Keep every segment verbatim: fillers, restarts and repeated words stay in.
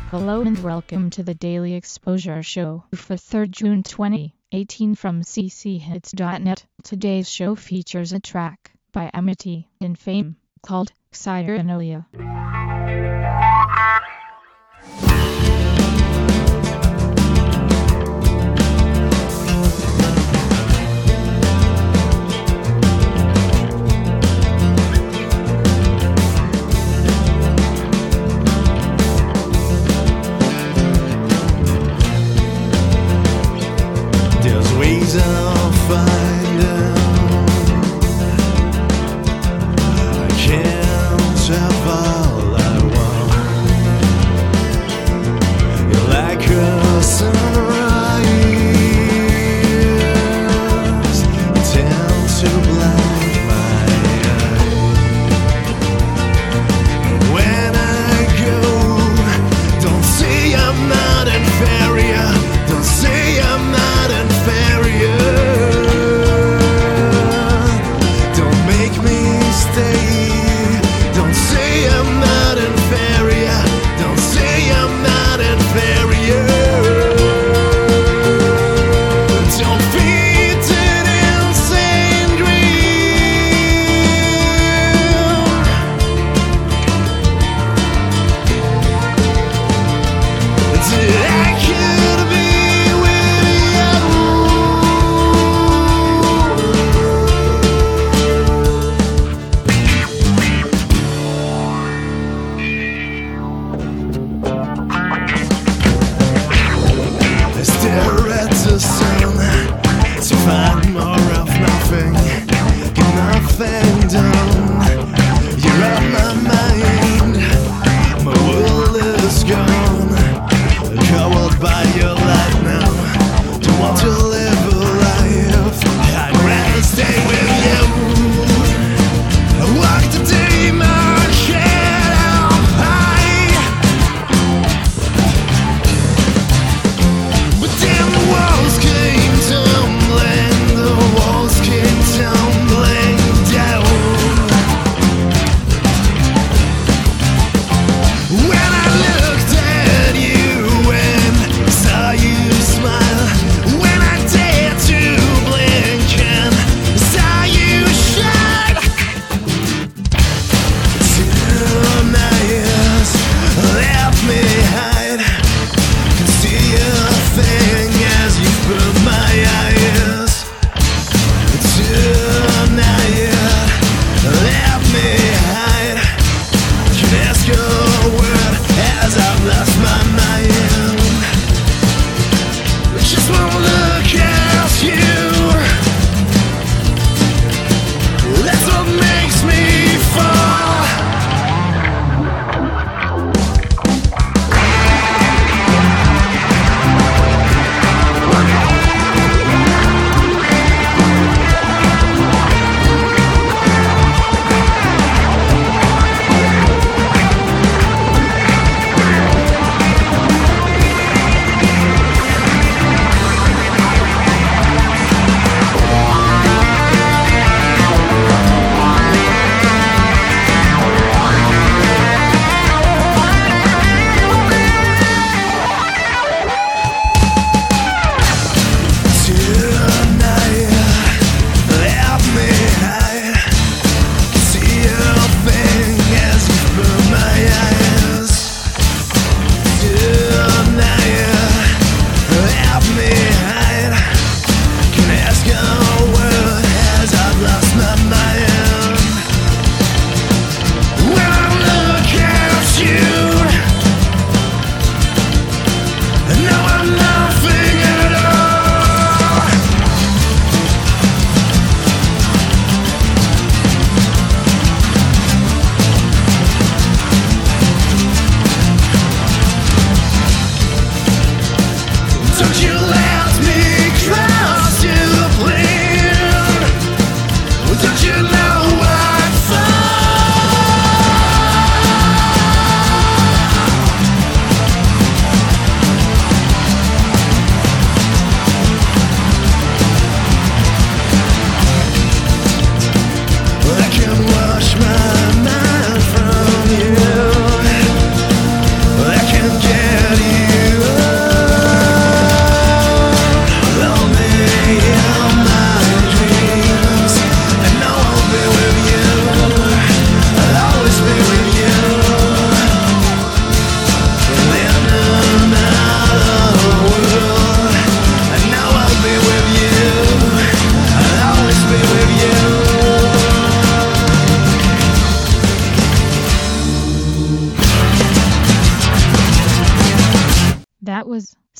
Hello and welcome to the Daily Exposure Show for third June twenty eighteen from c c hits dot net. Today's show features a track by Amity in Fame called Cyanolia. There's ways I'll find out. I can't survive.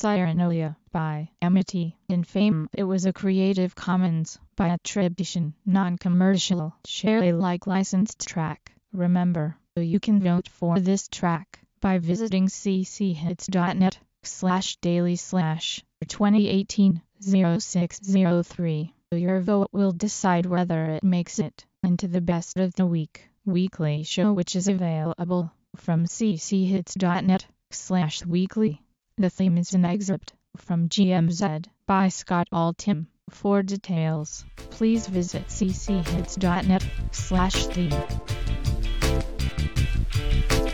Cyanolia by Amity in Fame. It was a Creative Commons by attribution, non-commercial, share Alike licensed track. Remember, you can vote for this track by visiting cchits.net slash daily slash twenty eighteen oh six oh three. Your vote will decide whether it makes it into the Best of the Week weekly show, which is available from cchits.net slash weekly. The theme is an excerpt from G M Z by Scott Altham. For details, please visit cchits.net slash theme.